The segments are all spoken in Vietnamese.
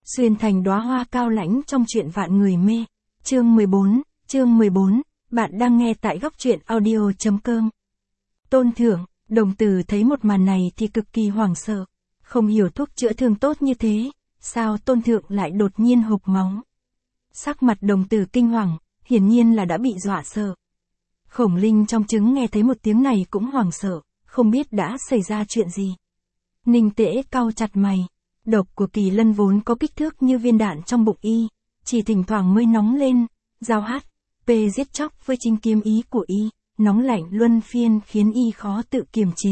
Xuyên thành đóa hoa cao lãnh trong truyện vạn người mê. Chương 14, bạn đang nghe tại góc truyện audio.com. Tôn Thượng, Đồng Tử thấy một màn này thì cực kỳ hoảng sợ. Không hiểu thuốc chữa thương tốt như thế, sao Tôn Thượng lại đột nhiên hộc máu. Sắc mặt Đồng Tử kinh hoàng, hiển nhiên là đã bị dọa sợ. Khổng Linh trong trứng nghe thấy một tiếng này cũng hoảng sợ, không biết đã xảy ra chuyện gì. Ninh Tễ cau chặt mày. Độc của Kỳ Lân vốn có kích thước như viên đạn trong bụng y, chỉ thỉnh thoảng mới nóng lên, giao hát, pê giết chóc với chính kiếm ý của y, nóng lạnh luân phiên khiến y khó tự kiềm chế.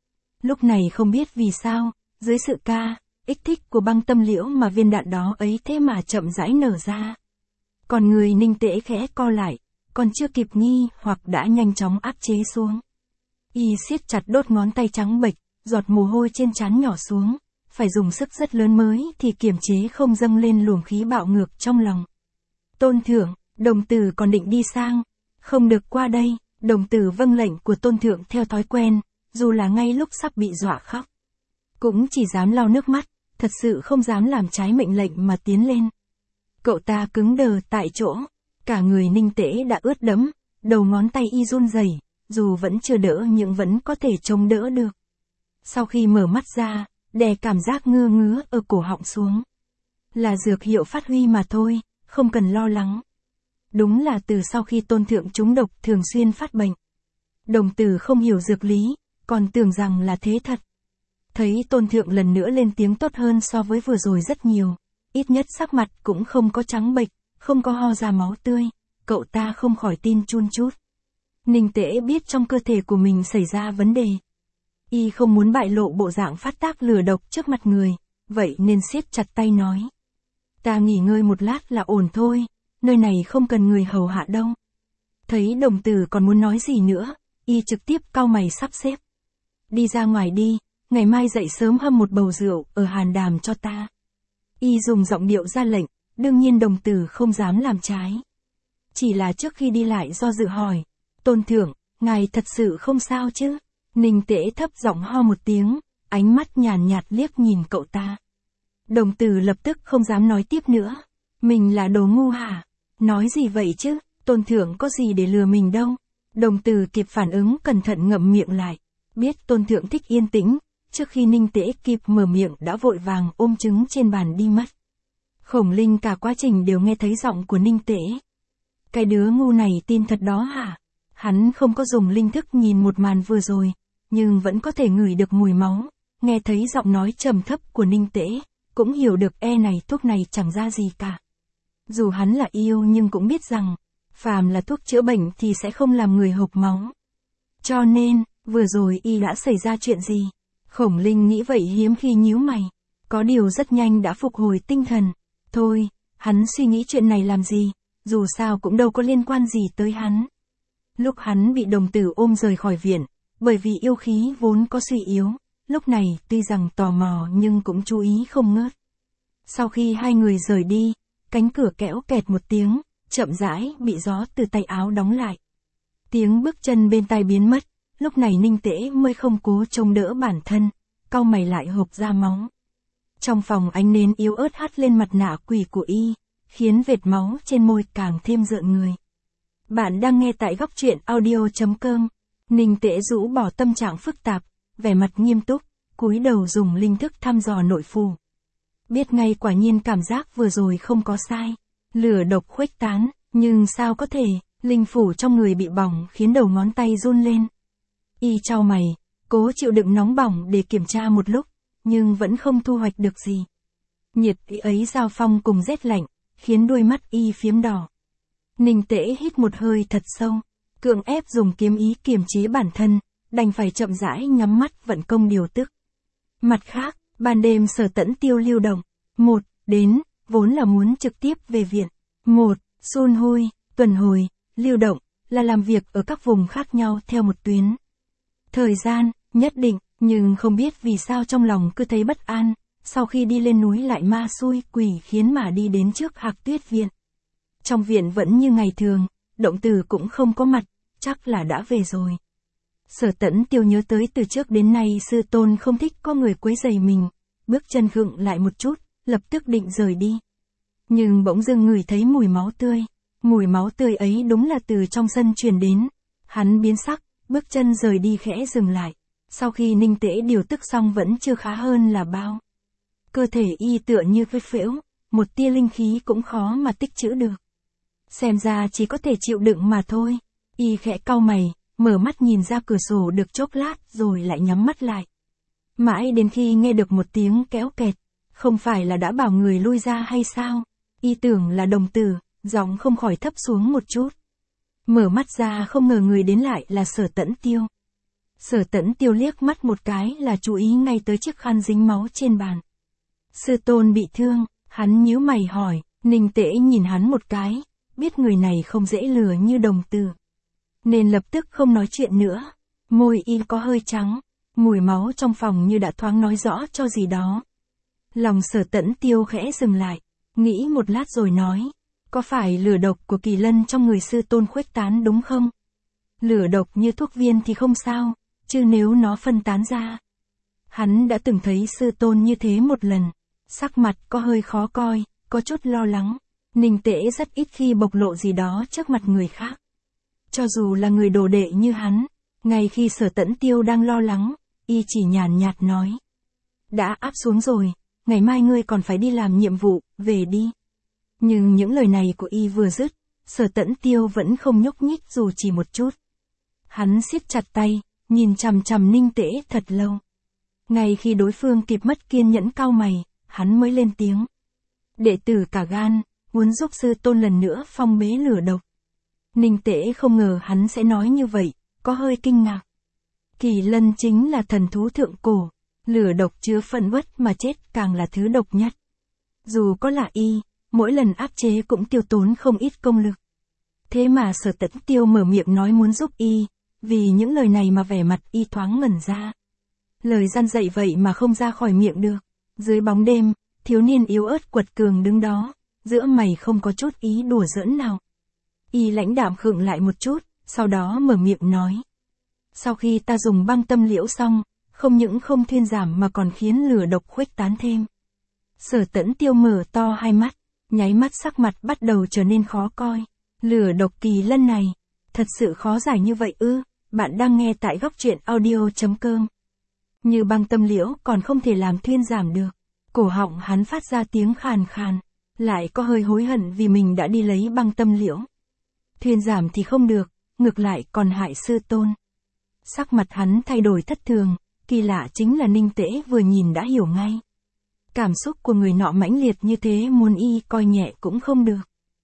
Lúc này không biết vì sao, dưới sự kích thích của băng tâm liễu mà viên đạn đó ấy thế mà chậm rãi nở ra. Còn người Ninh Tễ khẽ co lại, còn chưa kịp nghi hoặc đã nhanh chóng áp chế xuống. Y siết chặt đốt ngón tay trắng bệch, giọt mồ hôi trên trán nhỏ xuống. Phải dùng sức rất lớn mới thì kiềm chế không dâng lên luồng khí bạo ngược trong lòng. Tôn Thượng, Đồng Tử còn định đi sang. Không được qua đây, Đồng Tử vâng lệnh của Tôn Thượng theo thói quen, dù là ngay lúc sắp bị dọa khóc. Cũng chỉ dám lau nước mắt, thật sự không dám làm trái mệnh lệnh mà tiến lên. Cậu ta cứng đờ tại chỗ, cả người Ninh Tễ đã ướt đẫm, đầu ngón tay y run rẩy, dù vẫn chưa đỡ nhưng vẫn có thể chống đỡ được. Sau khi mở mắt ra, đè cảm giác ngứa ngứa ở cổ họng xuống. Là dược hiệu phát huy mà thôi, không cần lo lắng. Đúng là từ sau khi Tôn Thượng trúng độc thường xuyên phát bệnh. Đồng Tử không hiểu dược lý, còn tưởng rằng là thế thật. Thấy Tôn Thượng lần nữa lên tiếng tốt hơn so với vừa rồi rất nhiều. Ít nhất sắc mặt cũng không có trắng bệch, không có ho ra máu tươi. Cậu ta không khỏi tin chun chút. Ninh Tễ biết trong cơ thể của mình xảy ra vấn đề. Y không muốn bại lộ bộ dạng phát tác lừa độc trước mặt người, vậy nên siết chặt tay nói. Ta nghỉ ngơi một lát là ổn thôi, nơi này không cần người hầu hạ đâu. Thấy Đồng Tử còn muốn nói gì nữa, y trực tiếp cau mày sắp xếp. Đi ra ngoài đi, ngày mai dậy sớm hâm một bầu rượu ở Hàn Đàm cho ta. Y dùng giọng điệu ra lệnh, đương nhiên Đồng Tử không dám làm trái. Chỉ là trước khi đi lại do dự hỏi, Tôn Thượng, ngài thật sự không sao chứ? Ninh Tễ thấp giọng ho một tiếng, ánh mắt nhàn nhạt liếc nhìn cậu ta. Đồng Tử lập tức không dám nói tiếp nữa. Mình là đồ ngu hả? Nói gì vậy chứ? Tôn Thượng có gì để lừa mình đâu? Đồng Tử kịp phản ứng cẩn thận ngậm miệng lại. Biết Tôn Thượng thích yên tĩnh, trước khi Ninh Tễ kịp mở miệng đã vội vàng ôm trứng trên bàn đi mất. Khổng Linh cả quá trình đều nghe thấy giọng của Ninh Tễ. Cái đứa ngu này tin thật đó hả? Hắn không có dùng linh thức nhìn một màn vừa rồi, nhưng vẫn có thể ngửi được mùi máu, nghe thấy giọng nói trầm thấp của Ninh Tễ, cũng hiểu được này thuốc này chẳng ra gì cả. Dù hắn là yêu nhưng cũng biết rằng, phàm là thuốc chữa bệnh thì sẽ không làm người hộc máu. Cho nên, vừa rồi y đã xảy ra chuyện gì? Khổng Linh nghĩ vậy hiếm khi nhíu mày, có điều rất nhanh đã phục hồi tinh thần. Thôi, hắn suy nghĩ chuyện này làm gì, dù sao cũng đâu có liên quan gì tới hắn. Lúc hắn bị Đồng Tử ôm rời khỏi viện, bởi vì yêu khí vốn có suy yếu, lúc này tuy rằng tò mò nhưng cũng chú ý không ngớt. Sau khi hai người rời đi, cánh cửa kẽo kẹt một tiếng, chậm rãi bị gió từ tay áo đóng lại. Tiếng bước chân bên tai biến mất, lúc này Ninh Tễ mới không cố chống đỡ bản thân, cau mày lại hộc ra máu. Trong phòng ánh nến yếu ớt hắt lên mặt nạ quỷ của y, khiến vệt máu trên môi càng thêm rợn người. Bạn đang nghe tại góc truyện audio.com. Ninh Tễ rũ bỏ tâm trạng phức tạp, vẻ mặt nghiêm túc, cúi đầu dùng linh thức thăm dò nội phủ. Biết ngay quả nhiên cảm giác vừa rồi không có sai. Lửa độc khuếch tán, nhưng sao có thể, linh phủ trong người bị bỏng khiến đầu ngón tay run lên. Y chau mày, cố chịu đựng nóng bỏng để kiểm tra một lúc, nhưng vẫn không thu hoạch được gì. Nhiệt ấy giao phong cùng rét lạnh, khiến đôi mắt y phiếm đỏ. Ninh Tễ hít một hơi thật sâu, cưỡng ép dùng kiếm ý kiềm chế bản thân, đành phải chậm rãi nhắm mắt vận công điều tức. Mặt khác, ban đêm Sở Tẫn Tiêu lưu động, đến, vốn là muốn trực tiếp về viện. Sun Hui, tuần hồi, lưu động, là làm việc ở các vùng khác nhau theo một tuyến. Thời gian, nhất định, nhưng không biết vì sao trong lòng cứ thấy bất an, sau khi đi lên núi lại ma xui quỷ khiến mà đi đến trước Hạc Tuyết viện. Trong viện vẫn như ngày thường, Động Tử cũng không có mặt, chắc là đã về rồi. Sở Tẫn Tiêu nhớ tới từ trước đến nay sư tôn không thích có người quấy rầy mình, bước chân khựng lại một chút, lập tức định rời đi. Nhưng bỗng dưng ngửi thấy mùi máu tươi. Mùi máu tươi ấy đúng là từ trong sân truyền đến. Hắn biến sắc, bước chân rời đi khẽ dừng lại. Sau khi Ninh Tễ điều tức xong vẫn chưa khá hơn là bao. Cơ thể y tựa như phế phễu, một tia linh khí cũng khó mà tích trữ được. Xem ra chỉ có thể chịu đựng mà thôi. Y khẽ cau mày, mở mắt nhìn ra cửa sổ được chốc lát rồi lại nhắm mắt lại. Mãi đến khi nghe được một tiếng kéo kẹt, không phải là đã bảo người lui ra hay sao? Y tưởng là đồng tử, giọng không khỏi thấp xuống một chút. Mở mắt ra không ngờ người đến lại là Sở Tẫn Tiêu. Sở Tẫn Tiêu liếc mắt một cái là chú ý ngay tới chiếc khăn dính máu trên bàn. Sư tôn bị thương, hắn nhíu mày hỏi, Ninh Tễ nhìn hắn một cái, biết người này không dễ lừa như đồng tử. Nên lập tức không nói chuyện nữa, môi y có hơi trắng, mùi máu trong phòng như đã thoáng nói rõ cho gì đó. Lòng Sở Tẫn Tiêu khẽ dừng lại, nghĩ một lát rồi nói, có phải lửa độc của Kỳ Lân trong người sư tôn khuếch tán đúng không? Lửa độc như thuốc viên thì không sao, chứ nếu nó phân tán ra. Hắn đã từng thấy sư tôn như thế một lần, sắc mặt có hơi khó coi, có chút lo lắng. Ninh Tễ rất ít khi bộc lộ gì đó trước mặt người khác. Cho dù là người đồ đệ như hắn, ngay khi Sở Tẫn Tiêu đang lo lắng, y chỉ nhàn nhạt nói. Đã áp xuống rồi, ngày mai ngươi còn phải đi làm nhiệm vụ, về đi. Nhưng những lời này của y vừa dứt, Sở Tẫn Tiêu vẫn không nhúc nhích dù chỉ một chút. Hắn siết chặt tay, nhìn chằm chằm Ninh Tễ thật lâu. Ngay khi đối phương kịp mất kiên nhẫn cau mày, hắn mới lên tiếng. Đệ tử cả gan, muốn giúp sư tôn lần nữa phong bế lửa độc. Ninh Tễ không ngờ hắn sẽ nói như vậy, có hơi kinh ngạc. Kỳ Lân chính là thần thú thượng cổ, lửa độc chứa phân uất mà chết càng là thứ độc nhất. Dù có là y, mỗi lần áp chế cũng tiêu tốn không ít công lực. Thế mà Sở Tẫn Tiêu mở miệng nói muốn giúp y, vì những lời này mà vẻ mặt y thoáng ngẩn ra. Lời gian dạy vậy mà không ra khỏi miệng được. Dưới bóng đêm, thiếu niên yếu ớt quật cường đứng đó, giữa mày không có chút ý đùa giỡn nào. Y lãnh đạm khựng lại một chút, sau đó mở miệng nói. Sau khi ta dùng băng tâm liễu xong, không những không thuyên giảm mà còn khiến lửa độc khuếch tán thêm. Sở Tẫn Tiêu mở to hai mắt, nháy mắt sắc mặt bắt đầu trở nên khó coi. Lửa độc Kỳ Lân này, thật sự khó giải như vậy ư? Bạn đang nghe tại góc truyện audio.com. Như băng tâm liễu còn không thể làm thuyên giảm được. Cổ họng hắn phát ra tiếng khàn khàn, lại có hơi hối hận vì mình đã đi lấy băng tâm liễu. Thuyên giảm thì không được, ngược lại còn hại sư tôn. Sắc mặt hắn thay đổi thất thường, kỳ lạ chính là Ninh Tễ vừa nhìn đã hiểu ngay. Cảm xúc của người nọ mãnh liệt như thế muốn y coi nhẹ cũng không được.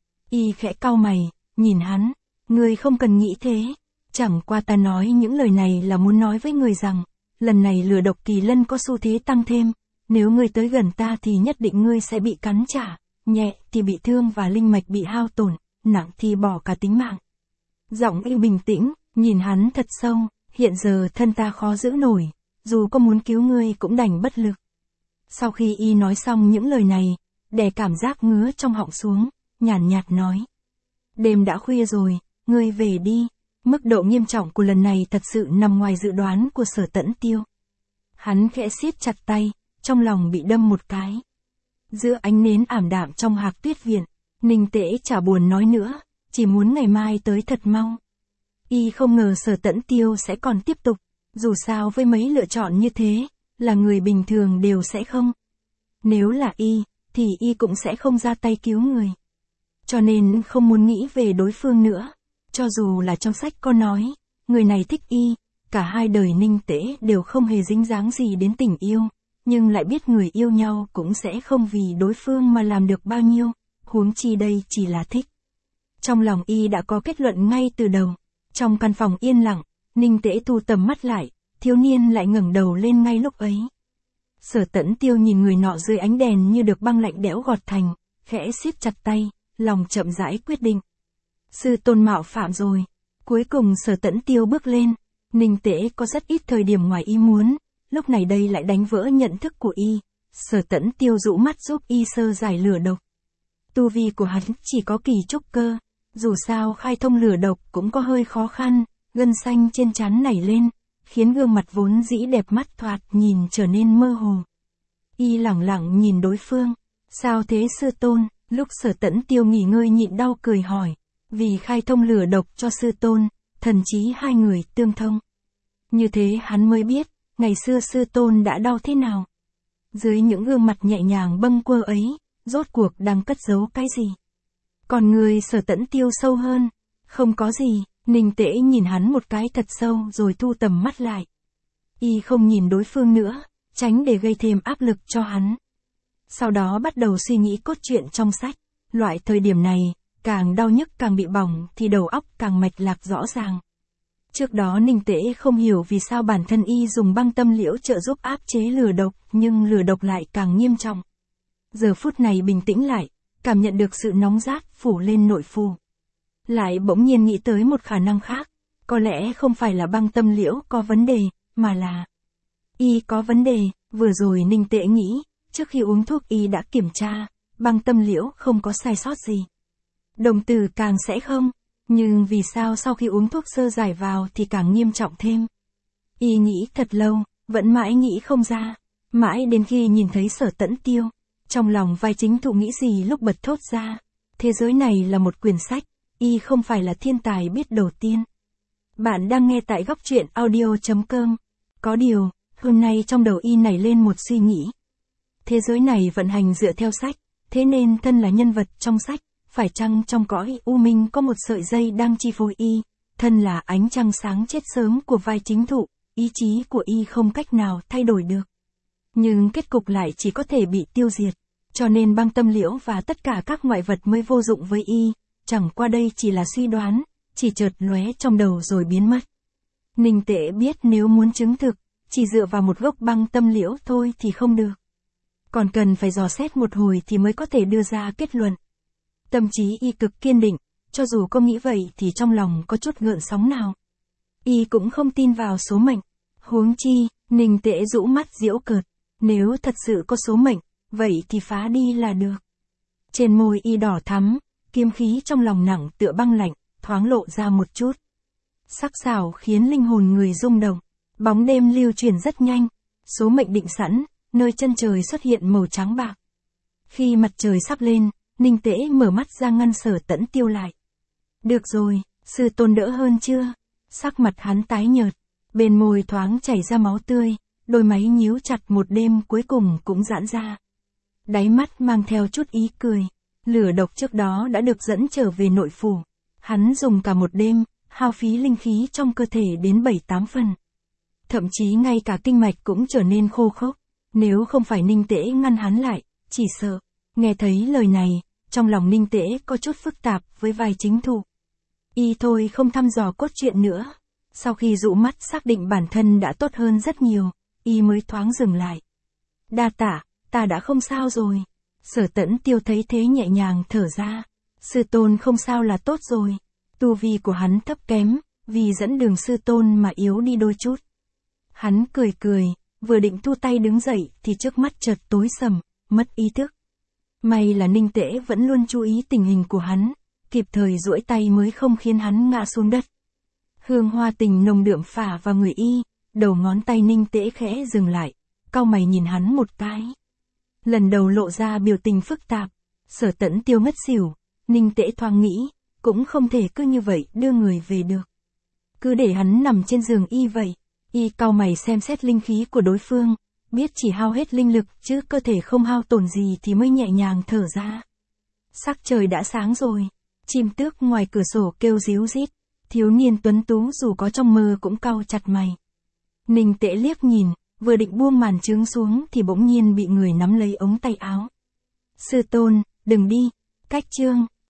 Y khẽ cau mày, nhìn hắn, ngươi không cần nghĩ thế. Chẳng qua ta nói những lời này là muốn nói với người rằng, lần này lửa độc Kỳ Lân có xu thế tăng thêm, nếu ngươi tới gần ta thì nhất định ngươi sẽ bị cắn trả, nhẹ thì bị thương và linh mạch bị hao tổn, nặng thì bỏ cả tính mạng. Giọng y bình tĩnh, nhìn hắn thật sâu, hiện giờ thân ta khó giữ nổi, dù có muốn cứu ngươi cũng đành bất lực. Sau khi y nói xong những lời này, đè cảm giác ngứa trong họng xuống, nhàn nhạt nói. Đêm đã khuya rồi, ngươi về đi. Mức độ nghiêm trọng của lần này thật sự nằm ngoài dự đoán của Sở Tẫn Tiêu. Hắn khẽ siết chặt tay, trong lòng bị đâm một cái. Giữa ánh nến ảm đạm trong Hạc Tuyết Viện, Ninh Tễ chả buồn nói nữa, chỉ muốn ngày mai tới thật mau. Y không ngờ Sở Tẫn Tiêu sẽ còn tiếp tục, dù sao với mấy lựa chọn như thế, là người bình thường đều sẽ không. Nếu là y, thì y cũng sẽ không ra tay cứu người. Cho nên không muốn nghĩ về đối phương nữa. Cho dù là trong sách có nói, người này thích y, cả hai đời Ninh Tễ đều không hề dính dáng gì đến tình yêu, nhưng lại biết người yêu nhau cũng sẽ không vì đối phương mà làm được bao nhiêu, huống chi đây chỉ là thích. Trong lòng y đã có kết luận ngay từ đầu. Trong căn phòng yên lặng, Ninh Tễ thu tầm mắt lại, thiếu niên lại ngẩng đầu lên ngay lúc ấy. Sở Tẫn Tiêu nhìn người nọ dưới ánh đèn như được băng lạnh đẽo gọt thành, khẽ siết chặt tay, lòng chậm rãi quyết định. Sư tôn mạo phạm rồi. Cuối cùng Sở Tẫn Tiêu bước lên. Ninh Tễ có rất ít thời điểm ngoài ý muốn, lúc này đây lại đánh vỡ nhận thức của y. Sở Tẫn Tiêu rũ mắt giúp y sơ giải lửa độc. Tu vi của hắn chỉ có kỳ trúc cơ, dù sao khai thông lửa độc cũng có hơi khó khăn, gân xanh trên trán nảy lên, khiến gương mặt vốn dĩ đẹp mắt thoạt nhìn trở nên mơ hồ. Y lẳng lặng nhìn đối phương, Sao thế sư tôn? Lúc Sở Tẫn Tiêu nghỉ ngơi nhịn đau cười hỏi. Vì khai thông lửa độc cho sư tôn, thần chí hai người tương thông. Như thế hắn mới biết, ngày xưa sư tôn đã đau thế nào. Dưới những gương mặt nhẹ nhàng bâng quơ ấy, rốt cuộc đang cất giấu cái gì? Còn người Sở Tẫn Tiêu sâu hơn, không có gì, Ninh Tễ nhìn hắn một cái thật sâu rồi thu tầm mắt lại. Y không nhìn đối phương nữa, tránh để gây thêm áp lực cho hắn. Sau đó bắt đầu suy nghĩ cốt truyện trong sách. Loại thời điểm này, càng đau nhức càng bị bỏng thì đầu óc càng mạch lạc rõ ràng. Trước đó Ninh Tễ không hiểu vì sao bản thân y dùng băng tâm liễu trợ giúp áp chế lửa độc, nhưng lửa độc lại càng nghiêm trọng. Giờ phút này bình tĩnh lại, cảm nhận được sự nóng rát phủ lên nội phủ. Lại bỗng nhiên nghĩ tới một khả năng khác, có lẽ không phải là băng tâm liễu có vấn đề, mà là y có vấn đề. Vừa rồi Ninh Tễ nghĩ, trước khi uống thuốc y đã kiểm tra, băng tâm liễu không có sai sót gì. Đồng tử càng sẽ không, nhưng vì sao sau khi uống thuốc sơ giải vào thì càng nghiêm trọng thêm. Y nghĩ thật lâu, vẫn mãi nghĩ không ra, mãi đến khi nhìn thấy Sở Tẫn Tiêu, trong lòng vai chính thụ nghĩ gì lúc bật thốt ra. Thế giới này là một quyển sách, y không phải là thiên tài biết đầu tiên. Bạn đang nghe tại góc truyện audio.com. Có điều, hôm nay trong đầu y nảy lên một suy nghĩ. Thế giới này vận hành dựa theo sách, thế nên thân là nhân vật trong sách, phải chăng trong cõi u minh có một sợi dây đang chi phối y, thân là ánh trăng sáng chết sớm của vai chính thụ, ý chí của y không cách nào thay đổi được. Nhưng kết cục lại chỉ có thể bị tiêu diệt, cho nên băng tâm liễu và tất cả các ngoại vật mới vô dụng với y, chẳng qua đây chỉ là suy đoán, chỉ chợt lóe trong đầu rồi biến mất. Ninh Tễ biết nếu muốn chứng thực, chỉ dựa vào một gốc băng tâm liễu thôi thì không được. Còn cần phải dò xét một hồi thì mới có thể đưa ra kết luận. Tâm trí y cực kiên định, cho dù có nghĩ vậy thì trong lòng có chút gợn sóng nào. Y cũng không tin vào số mệnh. Huống chi, Ninh Tễ rũ mắt giễu cợt. Nếu thật sự có số mệnh, vậy thì phá đi là được. Trên môi y đỏ thắm, kiếm khí trong lòng nặng tựa băng lạnh, thoáng lộ ra một chút. Sắc sảo khiến linh hồn người rung động. Bóng đêm lưu chuyển rất nhanh. Số mệnh định sẵn, nơi chân trời xuất hiện màu trắng bạc. Khi mặt trời sắp lên, Ninh Tễ mở mắt ra ngăn Sở Tẫn Tiêu lại. Được rồi, sư tôn đỡ hơn chưa? Sắc mặt hắn tái nhợt, bên môi thoáng chảy ra máu tươi, đôi máy nhíu chặt một đêm cuối cùng cũng giãn ra. Đáy mắt mang theo chút ý cười, lửa độc trước đó đã được dẫn trở về nội phủ. Hắn dùng cả một đêm, hao phí linh khí trong cơ thể đến 7-8 phần. Thậm chí ngay cả kinh mạch cũng trở nên khô khốc. Nếu không phải Ninh Tễ ngăn hắn lại, chỉ sợ. Nghe thấy lời này, trong lòng Ninh Tễ có chút phức tạp với vai chính thụ. Y thôi không thăm dò cốt truyện nữa. Sau khi dụ mắt xác định bản thân đã tốt hơn rất nhiều, y mới thoáng dừng lại. Đa tạ, ta đã không sao rồi. Sở Tẫn Tiêu thấy thế nhẹ nhàng thở ra. Sư tôn không sao là tốt rồi. Tu vi của hắn thấp kém, vì dẫn đường sư tôn mà yếu đi đôi chút. Hắn cười cười, vừa định thu tay đứng dậy thì trước mắt chợt tối sầm, mất ý thức. May là Ninh Tễ vẫn luôn chú ý tình hình của hắn, kịp thời duỗi tay mới không khiến hắn ngã xuống đất. Hương hoa tình nồng đượm phả vào người y, đầu ngón tay Ninh Tễ khẽ dừng lại, cau mày nhìn hắn một cái. Lần đầu lộ ra biểu tình phức tạp, Sở Tẫn Tiêu ngất xỉu, Ninh Tễ thoáng nghĩ, cũng không thể cứ như vậy đưa người về được. Cứ để hắn nằm trên giường y vậy, y cau mày xem xét linh khí của đối phương, biết chỉ hao hết linh lực chứ cơ thể không hao tổn gì thì mới nhẹ nhàng thở ra. Sắc trời đã sáng rồi, chim tước ngoài cửa sổ kêu ríu rít, thiếu niên tuấn tú dù có trong mơ cũng cau chặt mày. Ninh Tễ liếc nhìn, vừa định buông màn trướng xuống thì bỗng nhiên bị người nắm lấy ống tay áo. Sư tôn, đừng đi, cách chương.